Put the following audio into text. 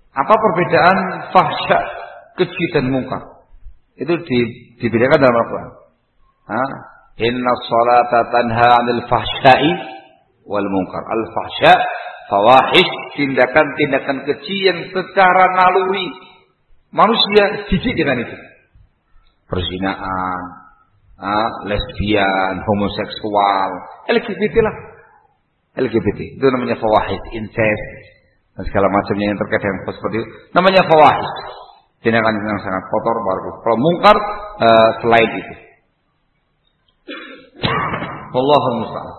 Apa perbedaan fahsya, keji dan mungkar? Itu dibedakan dalam Al-Quran. Inna sholata tanha 'anil fahsya'i wal munkar. Al-fahsya, fawahish, tindakan-tindakan keji yang secara naluri manusia jijik dengan itu. Perzinaan, lesbian, homoseksual, LGBT lah. LGBT itu namanya fawahish, incest dan segala macamnya yang terkait dengan seperti itu. Namanya fawahish. Tindakan yang sangat kotor, baru. Kalau mungkar selain itu. Wallahu musta'an.